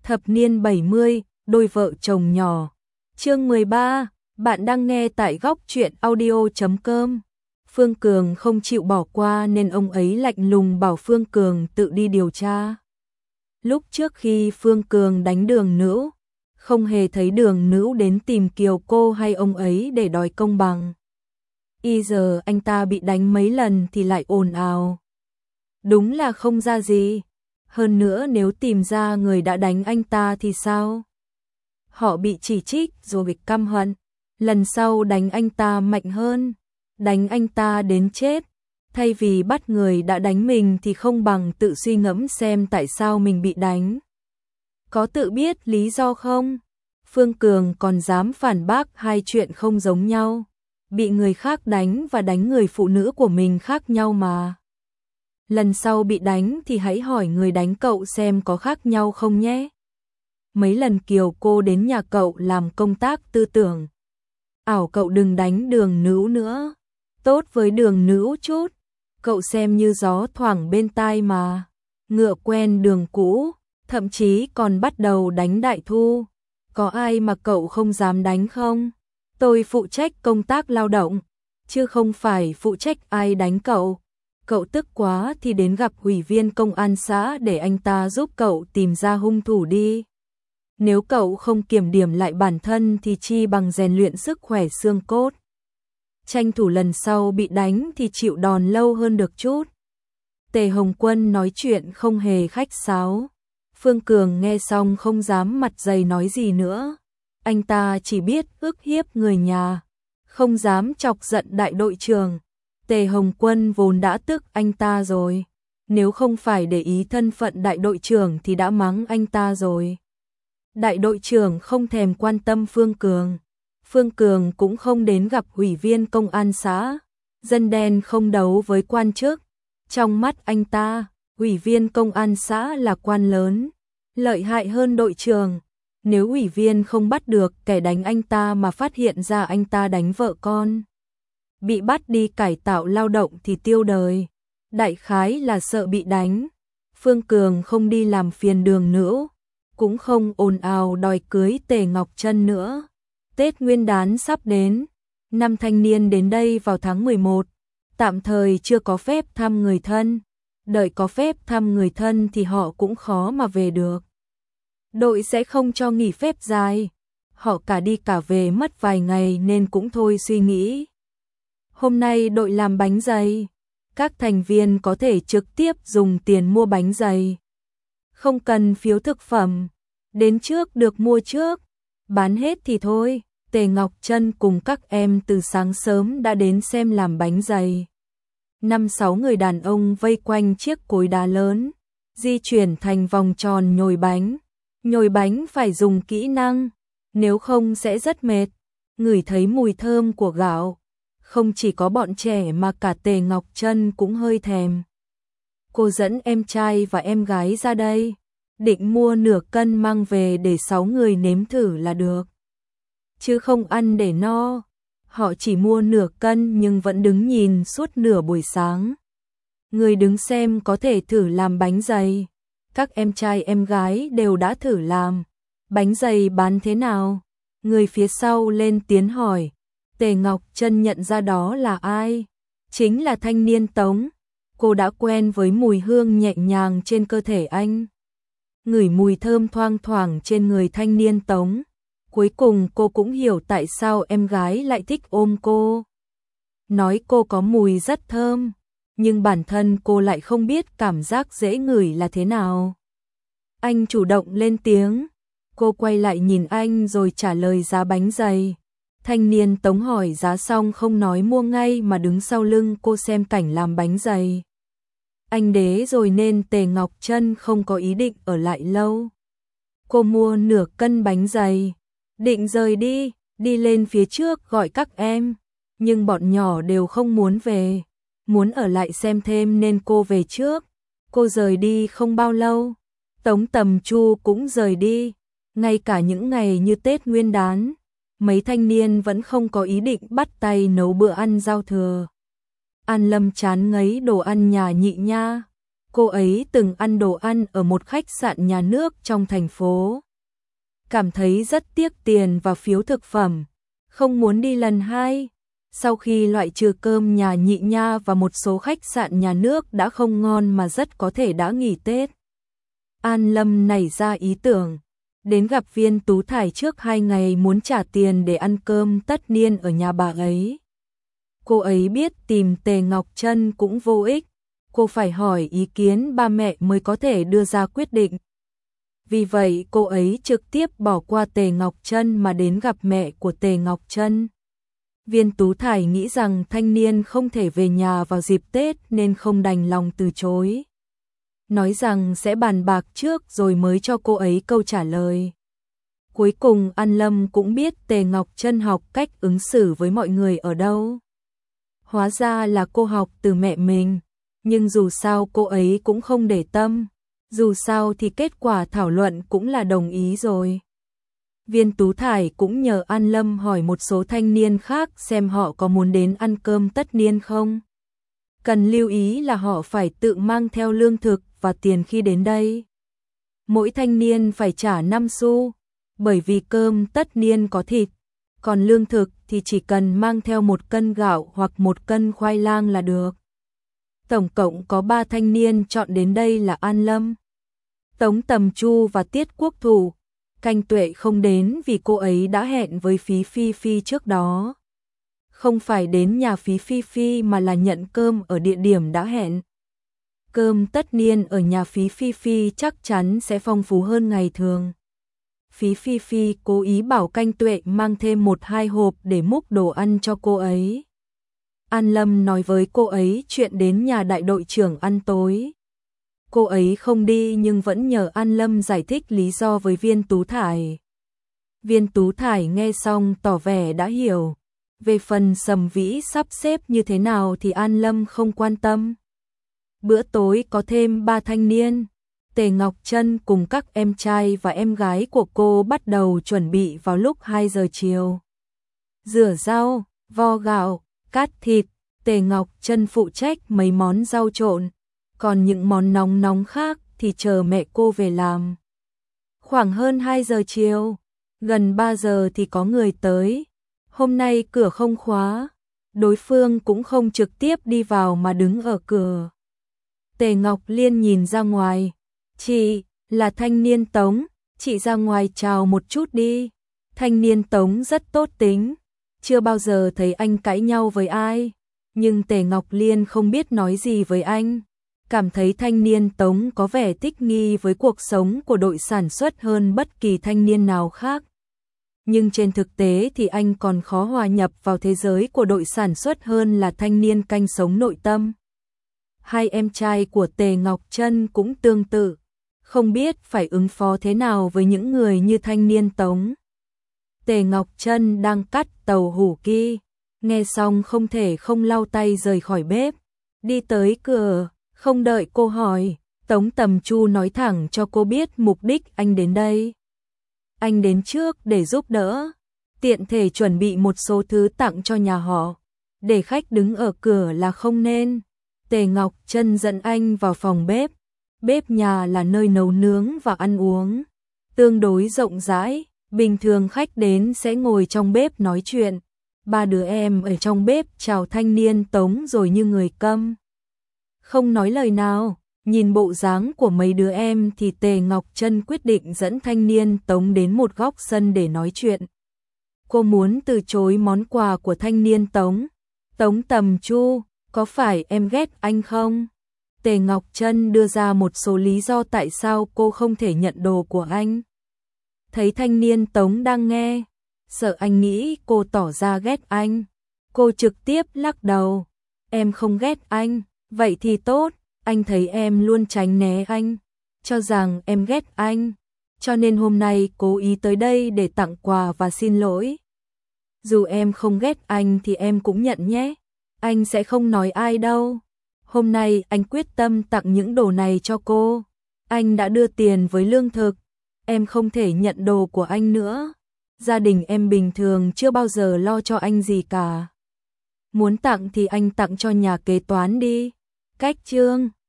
Thập niên 70, đôi vợ chồng nhỏ. Chương 13, bạn đang nghe tại góc truyện audio.com. Phương Cường không chịu bỏ qua nên ông ấy lạnh lùng bảo Phương Cường tự đi điều tra. Lúc trước khi Phương Cường đánh Đường Nữ, không hề thấy Đường Nữ đến tìm Kiều Cô hay ông ấy để đòi công bằng. Y giờ anh ta bị đánh mấy lần thì lại ồn ào. Đúng là không ra gì. Hơn nữa nếu tìm ra người đã đánh anh ta thì sao? Họ bị chỉ trích rồi bị căm hận. Lần sau đánh anh ta mạnh hơn, đánh anh ta đến chết. Thay vì bắt người đã đánh mình thì không bằng tự suy ngẫm xem tại sao mình bị đánh. Có tự biết lý do không? Phương Cường còn dám phản bác hai chuyện không giống nhau. Bị người khác đánh và đánh người phụ nữ của mình khác nhau mà. Lần sau bị đánh thì hãy hỏi người đánh cậu xem có khác nhau không nhé. Mấy lần Kiều Cô đến nhà cậu làm công tác tư tưởng. Ảo cậu đừng đánh Đường Nữ nữa. Tốt với Đường Nữ chút. Cậu xem như gió thoảng bên tai mà. Ngựa quen đường cũ. Thậm chí còn bắt đầu đánh Đại Thu. Có ai mà cậu không dám đánh không? Tôi phụ trách công tác lao động, chứ không phải phụ trách ai đánh cậu. Cậu tức quá thì đến gặp ủy viên công an xã để anh ta giúp cậu tìm ra hung thủ đi. Nếu cậu không kiểm điểm lại bản thân thì chi bằng rèn luyện sức khỏe xương cốt. Tranh thủ lần sau bị đánh thì chịu đòn lâu hơn được chút. Tề Hồng Quân nói chuyện không hề khách sáo. Phương Cường nghe xong không dám mặt dày nói gì nữa. Anh ta chỉ biết ức hiếp người nhà, không dám chọc giận đại đội trưởng. Tề Hồng Quân vốn đã tức anh ta rồi. Nếu không phải để ý thân phận đại đội trưởng thì đã mắng anh ta rồi. Đại đội trưởng không thèm quan tâm Phương Cường. Phương Cường cũng không đến gặp ủy viên công an xã. Dân đen không đấu với quan chức. Trong mắt anh ta, ủy viên công an xã là quan lớn, lợi hại hơn đội trưởng. Nếu ủy viên không bắt được kẻ đánh anh ta mà phát hiện ra anh ta đánh vợ con, bị bắt đi cải tạo lao động thì tiêu đời. Đại khái là sợ bị đánh. Phương Cường không đi làm phiền Đường Nữ, cũng không ồn ào đòi cưới Tề Ngọc Trân nữa. Tết Nguyên đán sắp đến, năm thanh niên đến đây vào tháng 11, tạm thời chưa có phép thăm người thân. Đợi có phép thăm người thân thì họ cũng khó mà về được. Đội sẽ không cho nghỉ phép dài. Họ cả đi cả về mất vài ngày nên cũng thôi suy nghĩ. Hôm nay đội làm bánh dày. Các thành viên có thể trực tiếp dùng tiền mua bánh dày. Không cần phiếu thực phẩm. Đến trước được mua trước. Bán hết thì thôi. Tề Ngọc Trân cùng các em từ sáng sớm đã đến xem làm bánh dày. 5-6 người đàn ông vây quanh chiếc cối đá lớn, di chuyển thành vòng tròn nhồi bánh. Nhồi bánh phải dùng kỹ năng, nếu không sẽ rất mệt. Ngửi thấy mùi thơm của gạo, không chỉ có bọn trẻ mà cả Tề Ngọc Trân cũng hơi thèm. Cô dẫn em trai và em gái ra đây, định mua nửa cân mang về để 6 người nếm thử là được. Chứ không ăn để no. Họ chỉ mua nửa cân nhưng vẫn đứng nhìn suốt nửa buổi sáng. Người đứng xem có thể thử làm bánh dày. Các em trai em gái đều đã thử làm. Bánh dày bán thế nào? Người phía sau lên tiếng hỏi. Tề Ngọc Trân nhận ra đó là ai? Chính là thanh niên Tống. Cô đã quen với mùi hương nhẹ nhàng trên cơ thể anh. Ngửi mùi thơm thoang thoảng trên người thanh niên Tống. Cuối cùng cô cũng hiểu tại sao em gái lại thích ôm cô. Nói cô có mùi rất thơm, nhưng bản thân cô lại không biết cảm giác dễ ngửi là thế nào. Anh chủ động lên tiếng. Cô quay lại nhìn anh rồi trả lời giá bánh dày. Thanh niên Tống hỏi giá xong không nói mua ngay mà đứng sau lưng cô xem cảnh làm bánh dày. Anh đế rồi nên Tề Ngọc Trân không có ý định ở lại lâu. Cô mua nửa cân bánh dày, định rời đi lên phía trước gọi các em, nhưng bọn nhỏ đều không muốn về, muốn ở lại xem thêm nên cô về trước. Cô rời đi không bao lâu, Tống Tầm Chu cũng rời đi. Ngay cả những ngày như Tết Nguyên đán, mấy thanh niên vẫn không có ý định bắt tay nấu bữa ăn giao thừa. An Lâm chán ngấy đồ ăn nhà nhị nha. Cô ấy từng ăn đồ ăn ở một khách sạn nhà nước trong thành phố. Cảm thấy rất tiếc tiền và phiếu thực phẩm, không muốn đi lần hai. Sau khi loại trừ cơm nhà Nhị Nha và một số khách sạn nhà nước đã không ngon mà rất có thể đã nghỉ Tết, An Lâm nảy ra ý tưởng, đến gặp Viên Tú Thải trước 2 ngày muốn trả tiền để ăn cơm tất niên ở nhà bà ấy. Cô ấy biết tìm Tề Ngọc Trân cũng vô ích, cô phải hỏi ý kiến ba mẹ mới có thể đưa ra quyết định. Vì vậy cô ấy trực tiếp bỏ qua Tề Ngọc Trân mà đến gặp mẹ của Tề Ngọc Trân. Viên Tú Thải nghĩ rằng thanh niên không thể về nhà vào dịp Tết nên không đành lòng từ chối. Nói rằng sẽ bàn bạc trước rồi mới cho cô ấy câu trả lời. Cuối cùng An Lâm cũng biết Tề Ngọc Trân học cách ứng xử với mọi người ở đâu. Hóa ra là cô học từ mẹ mình, nhưng dù sao cô ấy cũng không để tâm. Dù sao thì kết quả thảo luận cũng là đồng ý rồi. Viên Tú Thải cũng nhờ An Lâm hỏi một số thanh niên khác xem họ có muốn đến ăn cơm tất niên không. Cần lưu ý là họ phải tự mang theo lương thực và tiền khi đến đây. Mỗi thanh niên phải trả 5 xu, bởi vì cơm tất niên có thịt, còn lương thực thì chỉ cần mang theo 1 cân gạo hoặc 1 cân khoai lang là được. Tổng cộng có 3 thanh niên chọn đến đây là An Lâm, Tống Tầm Chu và Tiết Quốc Thủ. Canh Tuệ không đến vì cô ấy đã hẹn với Phí Phi Phi trước đó. Không phải đến nhà Phí Phi Phi mà là nhận cơm ở địa điểm đã hẹn. Cơm tất niên ở nhà Phí Phi Phi chắc chắn sẽ phong phú hơn ngày thường. Phí Phi Phi cố ý bảo Canh Tuệ mang thêm 1-2 hộp để múc đồ ăn cho cô ấy. An Lâm nói với cô ấy chuyện đến nhà đại đội trưởng ăn tối. Cô ấy không đi nhưng vẫn nhờ An Lâm giải thích lý do với Viên Tú Thải. Viên Tú Thải nghe xong tỏ vẻ đã hiểu. Về phần Sầm Vĩ sắp xếp như thế nào thì An Lâm không quan tâm. Bữa tối có thêm 3 thanh niên. Tề Ngọc Trân cùng các em trai và em gái của cô bắt đầu chuẩn bị vào lúc 2 giờ chiều. Rửa rau, vo gạo, cắt thịt. Tề Ngọc Trân phụ trách mấy món rau trộn. Còn những món nóng khác thì chờ mẹ cô về làm. Khoảng hơn 2 giờ chiều, gần 3 giờ thì có người tới. Hôm nay cửa không khóa, đối phương cũng không trực tiếp đi vào mà đứng ở cửa. Tề Ngọc Liên nhìn ra ngoài. Chị, là thanh niên Tống, chị ra ngoài chào một chút đi. Thanh niên Tống rất tốt tính, chưa bao giờ thấy anh cãi nhau với ai. Nhưng Tề Ngọc Liên không biết nói gì với anh. Cảm thấy thanh niên Tống có vẻ thích nghi với cuộc sống của đội sản xuất hơn bất kỳ thanh niên nào khác. Nhưng trên thực tế thì anh còn khó hòa nhập vào thế giới của đội sản xuất hơn là thanh niên canh sống nội tâm. Hai em trai của Tề Ngọc Trân cũng tương tự, không biết phải ứng phó thế nào với những người như thanh niên Tống. Tề Ngọc Trân đang cắt tàu hủ ki, nghe xong không thể không lau tay rời khỏi bếp, đi tới cửa. Không đợi cô hỏi, Tống Tầm Chu nói thẳng cho cô biết mục đích anh đến đây. Anh đến trước để giúp đỡ, tiện thể chuẩn bị một số thứ tặng cho nhà họ. Để khách đứng ở cửa là không nên. Tề Ngọc Trân dẫn anh vào phòng bếp. Bếp nhà là nơi nấu nướng và ăn uống, tương đối rộng rãi. Bình thường khách đến sẽ ngồi trong bếp nói chuyện. 3 đứa em ở trong bếp chào thanh niên Tống rồi như người câm, không nói lời nào. Nhìn bộ dáng của mấy đứa em thì Tề Ngọc Trân quyết định dẫn thanh niên Tống đến một góc sân để nói chuyện. Cô muốn từ chối món quà của thanh niên Tống. Tống Tầm Chu, có phải em ghét anh không? Tề Ngọc Trân đưa ra một số lý do tại sao cô không thể nhận đồ của anh. Thấy thanh niên Tống đang nghe, sợ anh nghĩ cô tỏ ra ghét anh. Cô trực tiếp lắc đầu. Em không ghét anh, vậy thì tốt. Anh thấy em luôn tránh né anh, cho rằng em ghét anh, cho nên hôm nay cố ý tới đây để tặng quà và xin lỗi. Dù em không ghét anh thì em cũng nhận nhé, anh sẽ không nói ai đâu. Hôm nay anh quyết tâm tặng những đồ này cho cô. Anh đã đưa tiền với lương thực, em không thể nhận đồ của anh nữa. Gia đình em bình thường chưa bao giờ lo cho anh gì cả. Muốn tặng thì anh tặng cho nhà kế toán đi. Cách chương